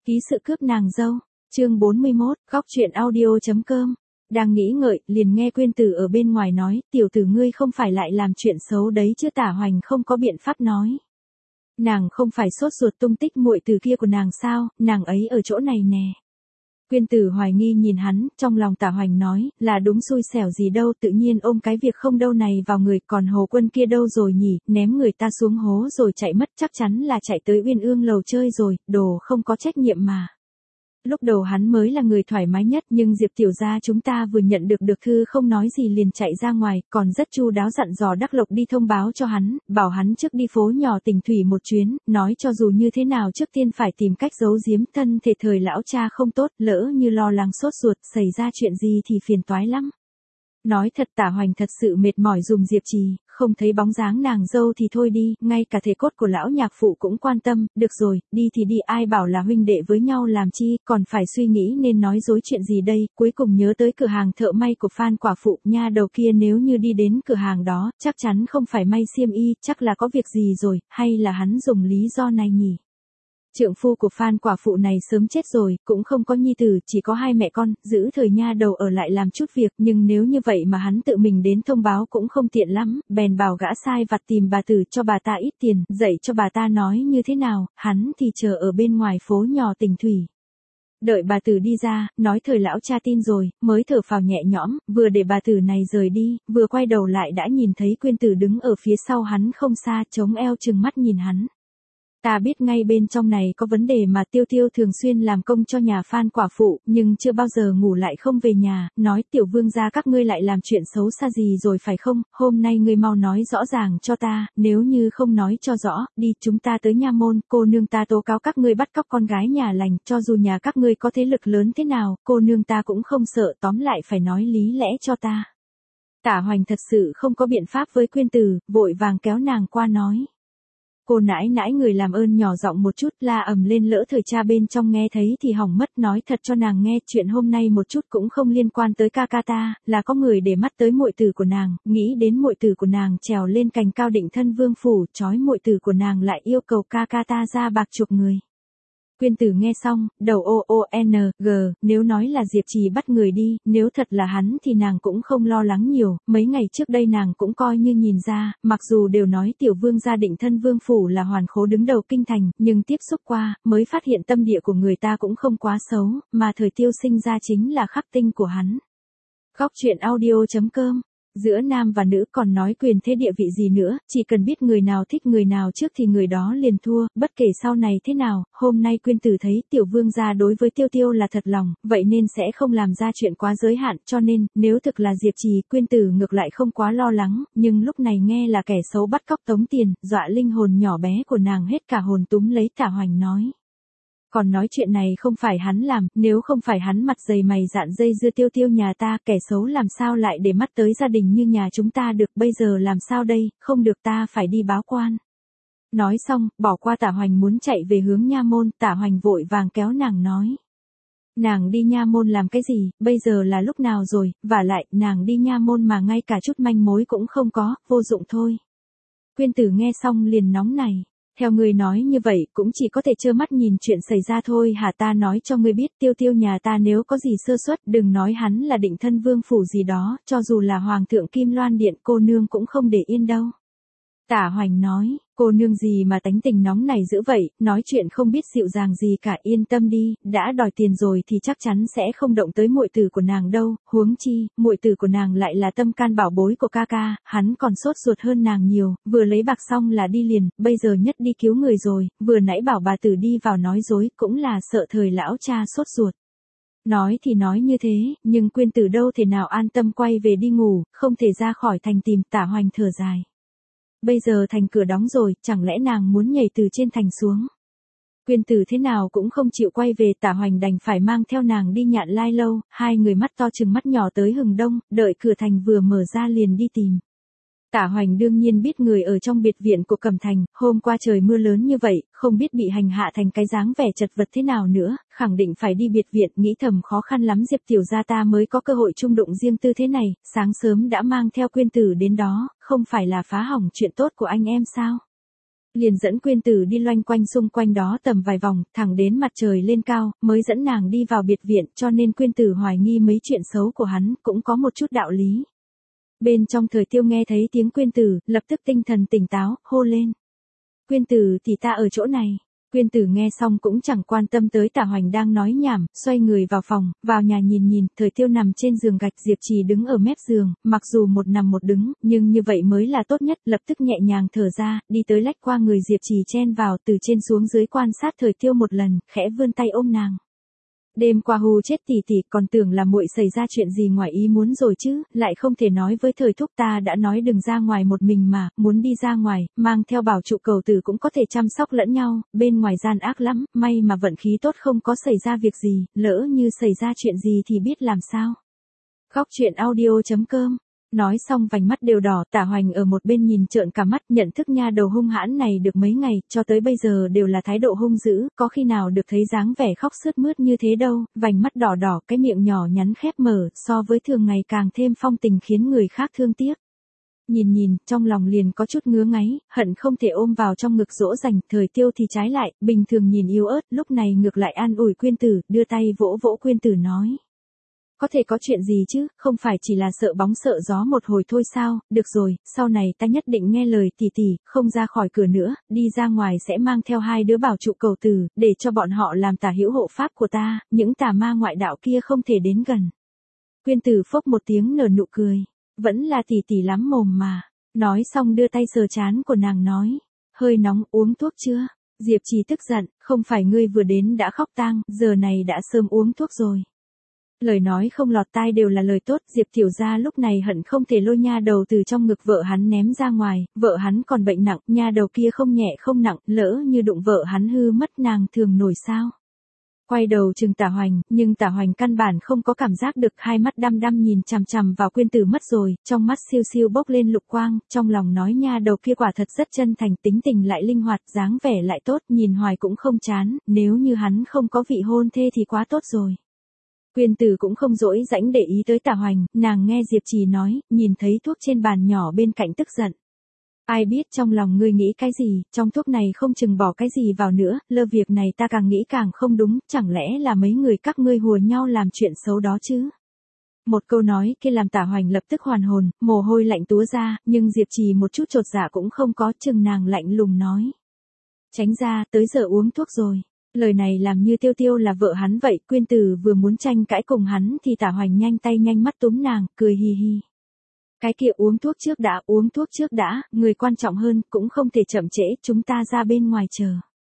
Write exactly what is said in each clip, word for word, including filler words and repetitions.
Ký sự cướp nàng dâu, chương bốn mươi mốt, góc truyện audio.com. Đang nghĩ ngợi, liền nghe Quyên Tử ở bên ngoài nói, tiểu tử ngươi không phải lại làm chuyện xấu đấy chứ. Tả Hoành không có biện pháp nói. Nàng không phải sốt ruột tung tích muội từ kia của nàng sao, nàng ấy ở chỗ này nè. Quyên Tử hoài nghi nhìn hắn, trong lòng Tả Hoành nói, là đúng xui xẻo gì đâu, tự nhiên ôm cái việc không đâu này vào người, còn Hồ Quân kia đâu rồi nhỉ, ném người ta xuống hố rồi chạy mất, chắc chắn là chạy tới Uyên Ương lầu chơi rồi, đồ không có trách nhiệm mà. Lúc đầu hắn mới là người thoải mái nhất, nhưng Diệp tiểu gia chúng ta vừa nhận được được thư không nói gì liền chạy ra ngoài, còn rất chu đáo dặn dò Đắc Lộc đi thông báo cho hắn, bảo hắn trước đi phố nhỏ Tỉnh Thủy một chuyến, nói cho dù như thế nào trước tiên phải tìm cách giấu giếm thân thể thời lão cha không tốt, lỡ như lo lắng sốt ruột xảy ra chuyện gì thì phiền toái lắm. Nói thật Tả Hoành thật sự mệt mỏi dùm Diệp Trì, không thấy bóng dáng nàng dâu thì thôi đi, ngay cả thể cốt của lão nhạc phụ cũng quan tâm, được rồi, đi thì đi, ai bảo là huynh đệ với nhau làm chi, còn phải suy nghĩ nên nói dối chuyện gì đây, cuối cùng nhớ tới cửa hàng thợ may của Phan quả phụ, nha đầu kia nếu như đi đến cửa hàng đó, chắc chắn không phải may xiêm y, chắc là có việc gì rồi, hay là hắn dùng lý do này nhỉ? Trượng phu của Phan quả phụ này sớm chết rồi, cũng không có nhi tử, chỉ có hai mẹ con, giữ thời nha đầu ở lại làm chút việc, nhưng nếu như vậy mà hắn tự mình đến thông báo cũng không tiện lắm, bèn bảo gã sai vặt tìm bà tử cho bà ta ít tiền, dạy cho bà ta nói như thế nào, hắn thì chờ ở bên ngoài phố nhỏ Tỉnh Thủy. Đợi bà tử đi ra, nói thời lão cha tin rồi, mới thở phào nhẹ nhõm, vừa để bà tử này rời đi, vừa quay đầu lại đã nhìn thấy Quyên Tử đứng ở phía sau hắn không xa, chống eo trừng mắt nhìn hắn. Ta biết ngay bên trong này có vấn đề mà Tiêu Tiêu thường xuyên làm công cho nhà Phan quả phụ, nhưng chưa bao giờ ngủ lại không về nhà, nói tiểu vương gia các ngươi lại làm chuyện xấu xa gì rồi phải không, hôm nay ngươi mau nói rõ ràng cho ta, nếu như không nói cho rõ, đi chúng ta tới nha môn, cô nương ta tố cáo các ngươi bắt cóc con gái nhà lành, cho dù nhà các ngươi có thế lực lớn thế nào, cô nương ta cũng không sợ, tóm lại phải nói lý lẽ cho ta. Tả Hoành thật sự không có biện pháp với Quyên Tử, vội vàng kéo nàng qua nói. Cô nãi nãi người làm ơn nhỏ giọng một chút, la ầm lên lỡ thời cha bên trong nghe thấy thì hỏng mất, nói thật cho nàng nghe, chuyện hôm nay một chút cũng không liên quan tới ca ca ta, là có người để mắt tới muội tử của nàng, nghĩ đến muội tử của nàng trèo lên cành cao định thân vương phủ, trói muội tử của nàng lại yêu cầu ca ca ta ra bạc chuộc người. Quyên Tử nghe xong, đầu o o n g, nếu nói là Diệp Trì bắt người đi, nếu thật là hắn thì nàng cũng không lo lắng nhiều, mấy ngày trước đây nàng cũng coi như nhìn ra, mặc dù đều nói tiểu vương gia định thân vương phủ là hoàn khố đứng đầu kinh thành, nhưng tiếp xúc qua, mới phát hiện tâm địa của người ta cũng không quá xấu, mà thời Tiêu sinh ra chính là khắc tinh của hắn. Góc truyện audio.com. Giữa nam và nữ còn nói quyền thế địa vị gì nữa, chỉ cần biết người nào thích người nào trước thì người đó liền thua, bất kể sau này thế nào, hôm nay Quyên Tử thấy tiểu vương gia đối với Tiêu Tiêu là thật lòng, vậy nên sẽ không làm ra chuyện quá giới hạn, cho nên, nếu thực là Diệp Trì, Quyên Tử ngược lại không quá lo lắng, nhưng lúc này nghe là kẻ xấu bắt cóc tống tiền, dọa linh hồn nhỏ bé của nàng hết cả hồn, túm lấy Tả Hoành nói. Còn nói chuyện này không phải hắn làm, nếu không phải hắn mặt dày mày dạn dây dưa Tiêu Tiêu nhà ta, kẻ xấu làm sao lại để mắt tới gia đình như nhà chúng ta được, bây giờ làm sao đây, không được ta phải đi báo quan. Nói xong, bỏ qua Tả Hoành muốn chạy về hướng nha môn, Tả Hoành vội vàng kéo nàng nói. Nàng đi nha môn làm cái gì, bây giờ là lúc nào rồi, vả lại, nàng đi nha môn mà ngay cả chút manh mối cũng không có, vô dụng thôi. Quyên Tử nghe xong liền nóng này. Theo ngươi nói như vậy, cũng chỉ có thể trơ mắt nhìn chuyện xảy ra thôi hả, ta nói cho ngươi biết, Tiêu Tiêu nhà ta nếu có gì sơ suất, đừng nói hắn là định thân vương phủ gì đó, cho dù là hoàng thượng Kim Loan Điện, cô nương cũng không để yên đâu. Tả Hoành nói, cô nương gì mà tánh tình nóng này dữ vậy, nói chuyện không biết dịu dàng gì cả, yên tâm đi, đã đòi tiền rồi thì chắc chắn sẽ không động tới muội tử của nàng đâu, huống chi, muội tử của nàng lại là tâm can bảo bối của ca ca, hắn còn sốt ruột hơn nàng nhiều, vừa lấy bạc xong là đi liền, bây giờ nhất đi cứu người rồi, vừa nãy bảo bà tử đi vào nói dối, cũng là sợ thời lão cha sốt ruột. Nói thì nói như thế, nhưng Quyên Tử đâu thể nào an tâm quay về đi ngủ, không thể ra khỏi thành tìm. Tả Hoành thở dài. Bây giờ thành cửa đóng rồi, chẳng lẽ nàng muốn nhảy từ trên thành xuống. Quyên Tử thế nào cũng không chịu quay về, Tả Hoành đành phải mang theo nàng đi Nhạn Lai lâu, hai người mắt to chừng mắt nhỏ tới hừng đông, đợi cửa thành vừa mở ra liền đi tìm. Tả Hoành đương nhiên biết người ở trong biệt viện của Cẩm Thành, hôm qua trời mưa lớn như vậy, không biết bị hành hạ thành cái dáng vẻ chật vật thế nào nữa, khẳng định phải đi biệt viện, nghĩ thầm khó khăn lắm Diệp tiểu gia ta mới có cơ hội chung đụng riêng tư thế này, sáng sớm đã mang theo Quyên Tử đến đó, không phải là phá hỏng chuyện tốt của anh em sao? Liền dẫn Quyên Tử đi loanh quanh xung quanh đó tầm vài vòng, thẳng đến mặt trời lên cao, mới dẫn nàng đi vào biệt viện, cho nên Quyên Tử hoài nghi mấy chuyện xấu của hắn, cũng có một chút đạo lý. Bên trong Thời Tiêu nghe thấy tiếng Quyên Tử, lập tức tinh thần tỉnh táo, hô lên. Quyên Tử thì ta ở chỗ này. Quyên Tử nghe xong cũng chẳng quan tâm tới Tả Hoành đang nói nhảm, xoay người vào phòng, vào nhà nhìn nhìn, Thời Tiêu nằm trên giường gạch, Diệp Trì đứng ở mép giường, mặc dù một nằm một đứng, nhưng như vậy mới là tốt nhất, lập tức nhẹ nhàng thở ra, đi tới lách qua người Diệp Trì chen vào, từ trên xuống dưới quan sát Thời Tiêu một lần, khẽ vươn tay ôm nàng. Đêm qua hù chết tỷ tỷ, còn tưởng là muội xảy ra chuyện gì ngoài ý muốn rồi chứ, lại không thể nói với Thời thúc, ta đã nói đừng ra ngoài một mình mà, muốn đi ra ngoài, mang theo bảo trụ cầu tử cũng có thể chăm sóc lẫn nhau, bên ngoài gian ác lắm, may mà vận khí tốt không có xảy ra việc gì, lỡ như xảy ra chuyện gì thì biết làm sao. Góc truyện audio chấm com. Nói xong vành mắt đều đỏ, Tả Hoành ở một bên nhìn trợn cả mắt, nhận thức nha đầu hung hãn này được mấy ngày, cho tới bây giờ đều là thái độ hung dữ, có khi nào được thấy dáng vẻ khóc sướt mướt như thế đâu, vành mắt đỏ đỏ, cái miệng nhỏ nhắn khép mở, so với thường ngày càng thêm phong tình khiến người khác thương tiếc. Nhìn nhìn, trong lòng liền có chút ngứa ngáy, hận không thể ôm vào trong ngực dỗ dành, Thời Tiêu thì trái lại, bình thường nhìn yếu ớt, lúc này ngược lại an ủi Quyên Tử, đưa tay vỗ vỗ Quyên Tử nói. Có thể có chuyện gì chứ, không phải chỉ là sợ bóng sợ gió một hồi thôi sao, được rồi, sau này ta nhất định nghe lời tỷ tỷ, không ra khỏi cửa nữa, đi ra ngoài sẽ mang theo hai đứa bảo trụ cầu tử, để cho bọn họ làm tả hữu hộ pháp của ta, những tà ma ngoại đạo kia không thể đến gần. Quyên Tử phốc một tiếng nở nụ cười, vẫn là tỷ tỷ lắm mồm mà, nói xong đưa tay sờ trán của nàng nói, hơi nóng, uống thuốc chưa? Diệp Trì tức giận, không phải ngươi vừa đến đã khóc tang, giờ này đã sớm uống thuốc rồi. Lời nói không lọt tai đều là lời tốt, Diệp tiểu gia lúc này hận không thể lôi nha đầu từ trong ngực vợ hắn ném ra ngoài, vợ hắn còn bệnh nặng, nha đầu kia không nhẹ không nặng, lỡ như đụng vợ hắn hư mất nàng thường nổi sao. Quay đầu chừng Tả Hoành, nhưng Tả Hoành căn bản không có cảm giác được, hai mắt đăm đăm nhìn chằm chằm vào Quyên Tử mất rồi, trong mắt siêu siêu bốc lên lục quang, trong lòng nói nha đầu kia quả thật rất chân thành, tính tình lại linh hoạt, dáng vẻ lại tốt, nhìn hoài cũng không chán, nếu như hắn không có vị hôn thê thì quá tốt rồi. Quyên Tử cũng không dỗi rãnh để ý tới Tả Hoành, nàng nghe Diệp Trì nói, nhìn thấy thuốc trên bàn nhỏ bên cạnh tức giận. Ai biết trong lòng ngươi nghĩ cái gì, trong thuốc này không chừng bỏ cái gì vào nữa, lơ việc này ta càng nghĩ càng không đúng, chẳng lẽ là mấy người các ngươi hùa nhau làm chuyện xấu đó chứ? Một câu nói kia làm Tả Hoành lập tức hoàn hồn, mồ hôi lạnh túa ra, nhưng Diệp Trì một chút chột dạ cũng không có, chừng nàng lạnh lùng nói. Tránh ra, tới giờ uống thuốc rồi. Lời này làm như Tiêu Tiêu là vợ hắn vậy, Quyên Tử vừa muốn tranh cãi cùng hắn thì Tả Hoành nhanh tay nhanh mắt túm nàng, cười hì hì. Cái kia uống thuốc trước đã, uống thuốc trước đã, người quan trọng hơn, cũng không thể chậm trễ, chúng ta ra bên ngoài chờ.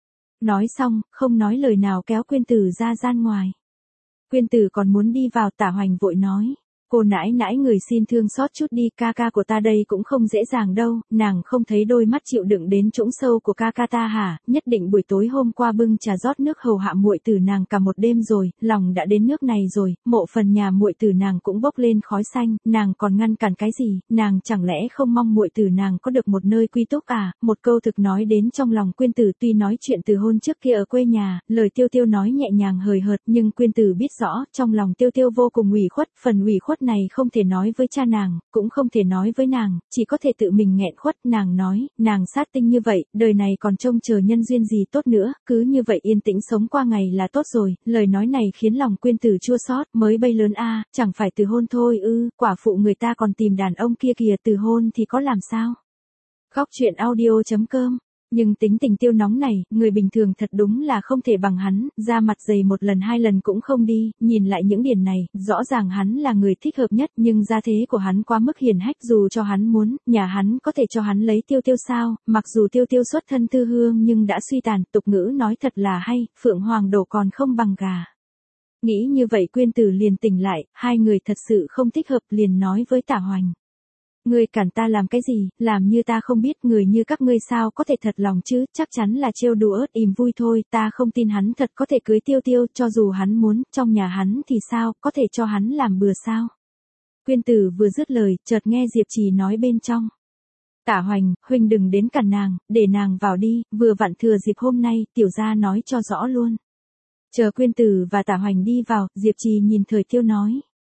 Nói xong, không nói lời nào kéo Quyên Tử ra gian ngoài. Quyên Tử còn muốn đi vào, Tả Hoành vội nói. Cô nãi nãi người xin thương xót chút đi, ca ca của ta đây cũng không dễ dàng đâu, nàng không thấy đôi mắt chịu đựng đến trũng sâu của ca ca ta hả, nhất định buổi tối hôm qua bưng trà rót nước hầu hạ muội tử nàng cả một đêm rồi, lòng đã đến nước này rồi, mộ phần nhà muội tử nàng cũng bốc lên khói xanh, nàng còn ngăn cản cái gì, nàng chẳng lẽ không mong muội tử nàng có được một nơi quy túc à, một câu thực nói đến trong lòng Quyên Tử, tuy nói chuyện từ hôn trước kia ở quê nhà, lời Tiêu Tiêu nói nhẹ nhàng hời hợt, nhưng Quyên Tử biết rõ, trong lòng Tiêu Tiêu vô cùng ủy khuất, phần ủy khuất này không thể nói với cha nàng, cũng không thể nói với nàng, chỉ có thể tự mình nghẹn khuất, nàng nói, nàng sát tinh như vậy, đời này còn trông chờ nhân duyên gì tốt nữa, cứ như vậy yên tĩnh sống qua ngày là tốt rồi, lời nói này khiến lòng Quyên Tử chua xót, mới bay lớn a, chẳng phải từ hôn thôi ư, quả phụ người ta còn tìm đàn ông kia kìa, từ hôn thì có làm sao. Góc truyện audio chấm com. Nhưng tính tình Tiêu nóng này, người bình thường thật đúng là không thể bằng hắn, ra mặt dày một lần hai lần cũng không đi, nhìn lại những điểm này, rõ ràng hắn là người thích hợp nhất, nhưng gia thế của hắn quá mức hiền hách, dù cho hắn muốn, nhà hắn có thể cho hắn lấy Tiêu Tiêu sao, mặc dù Tiêu Tiêu xuất thân thư hương nhưng đã suy tàn, tục ngữ nói thật là hay, phượng hoàng đổ còn không bằng gà. Nghĩ như vậy Quyên Tử liền tỉnh lại, hai người thật sự không thích hợp, liền nói với Tả Hoành. Ngươi cản ta làm cái gì, làm như ta không biết, người như các ngươi sao có thể thật lòng chứ, chắc chắn là trêu đùa ớt ìm vui thôi, ta không tin hắn thật có thể cưới Tiêu Tiêu, cho dù hắn muốn, trong nhà hắn thì sao, có thể cho hắn làm bừa sao. Quyên Tử vừa dứt lời, chợt nghe Diệp Trì nói bên trong. Tả Hoành, huynh đừng đến cản nàng, để nàng vào đi, vừa vặn thừa dịp hôm nay, tiểu gia nói cho rõ luôn. Chờ Quyên Tử và Tả Hoành đi vào, Diệp Trì nhìn Thời Tiêu nói.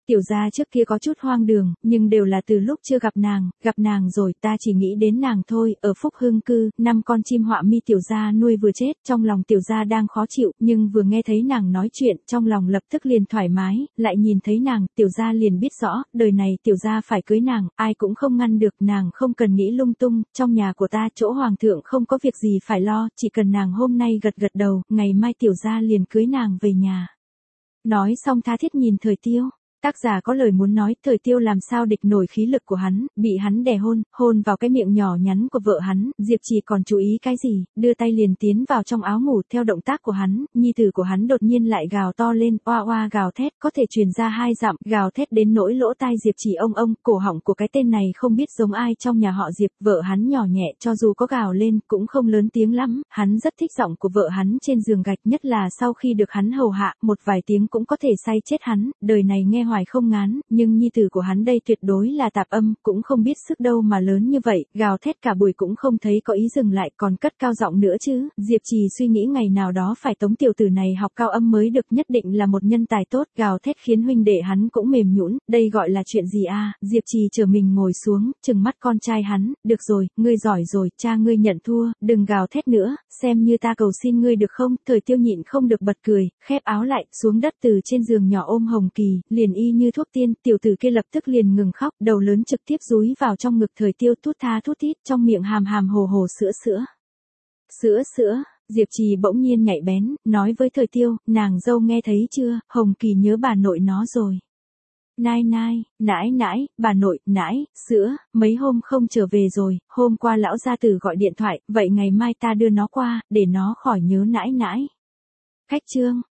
Tiểu gia trước kia có chút hoang đường, nhưng đều là từ lúc chưa gặp nàng, gặp nàng rồi ta chỉ nghĩ đến nàng thôi, ở Phúc Hưng cư, năm con chim họa mi tiểu gia nuôi vừa chết, trong lòng tiểu gia đang khó chịu, nhưng vừa nghe thấy nàng nói chuyện, trong lòng lập tức liền thoải mái, lại nhìn thấy nàng, tiểu gia liền biết rõ, đời này tiểu gia phải cưới nàng, ai cũng không ngăn được, nàng không cần nghĩ lung tung, trong nhà của ta chỗ hoàng thượng không có việc gì phải lo, chỉ cần nàng hôm nay gật gật đầu, ngày mai tiểu gia liền cưới nàng về nhà. Nói xong tha thiết nhìn Thời Tiêu. Tác giả có lời muốn nói, Thời Tiêu làm sao địch nổi khí lực của hắn, bị hắn đè hôn, hôn vào cái miệng nhỏ nhắn của vợ hắn, Diệp Trì còn chú ý cái gì, đưa tay liền tiến vào trong áo ngủ, theo động tác của hắn, nhi tử của hắn đột nhiên lại gào to lên, oa oa gào thét, có thể truyền ra hai dặm, gào thét đến nỗi lỗ tai Diệp Trì ông ông, cổ họng của cái tên này không biết giống ai trong nhà họ Diệp, vợ hắn nhỏ nhẹ, cho dù có gào lên, cũng không lớn tiếng lắm, hắn rất thích giọng của vợ hắn trên giường gạch, nhất là sau khi được hắn hầu hạ, một vài tiếng cũng có thể say chết hắn, đời này nghe hoài không ngán, nhưng nhi tử của hắn đây tuyệt đối là tạp âm, cũng không biết sức đâu mà lớn như vậy, gào thét cả buổi cũng không thấy có ý dừng lại, còn cất cao giọng nữa chứ. Diệp Trì suy nghĩ ngày nào đó phải tống tiểu tử này học cao âm mới được, nhất định là một nhân tài tốt, gào thét khiến huynh đệ hắn cũng mềm nhũn, đây gọi là chuyện gì a? Diệp Trì trở mình ngồi xuống, trừng mắt con trai hắn, được rồi, ngươi giỏi rồi, cha ngươi nhận thua, đừng gào thét nữa, xem như ta cầu xin ngươi được không? Thời Tiêu nhịn không được bật cười, khép áo lại, xuống đất từ trên giường nhỏ ôm Hồng Kỳ, liền y như thuốc tiên, tiểu tử kia lập tức liền ngừng khóc, đầu lớn trực tiếp dúi vào trong ngực Thời Tiêu, thút tha thút thít, trong miệng hàm hàm hồ hồ sữa sữa. Sữa sữa, Diệp Trì bỗng nhiên nhạy bén, nói với Thời Tiêu, nàng dâu nghe thấy chưa, Hồng Kỳ nhớ bà nội nó rồi. Nai nai, nãi nãi, bà nội, nãi, sữa, mấy hôm không trở về rồi, hôm qua lão gia tử gọi điện thoại, vậy ngày mai ta đưa nó qua, để nó khỏi nhớ nãi nãi. Khách trương.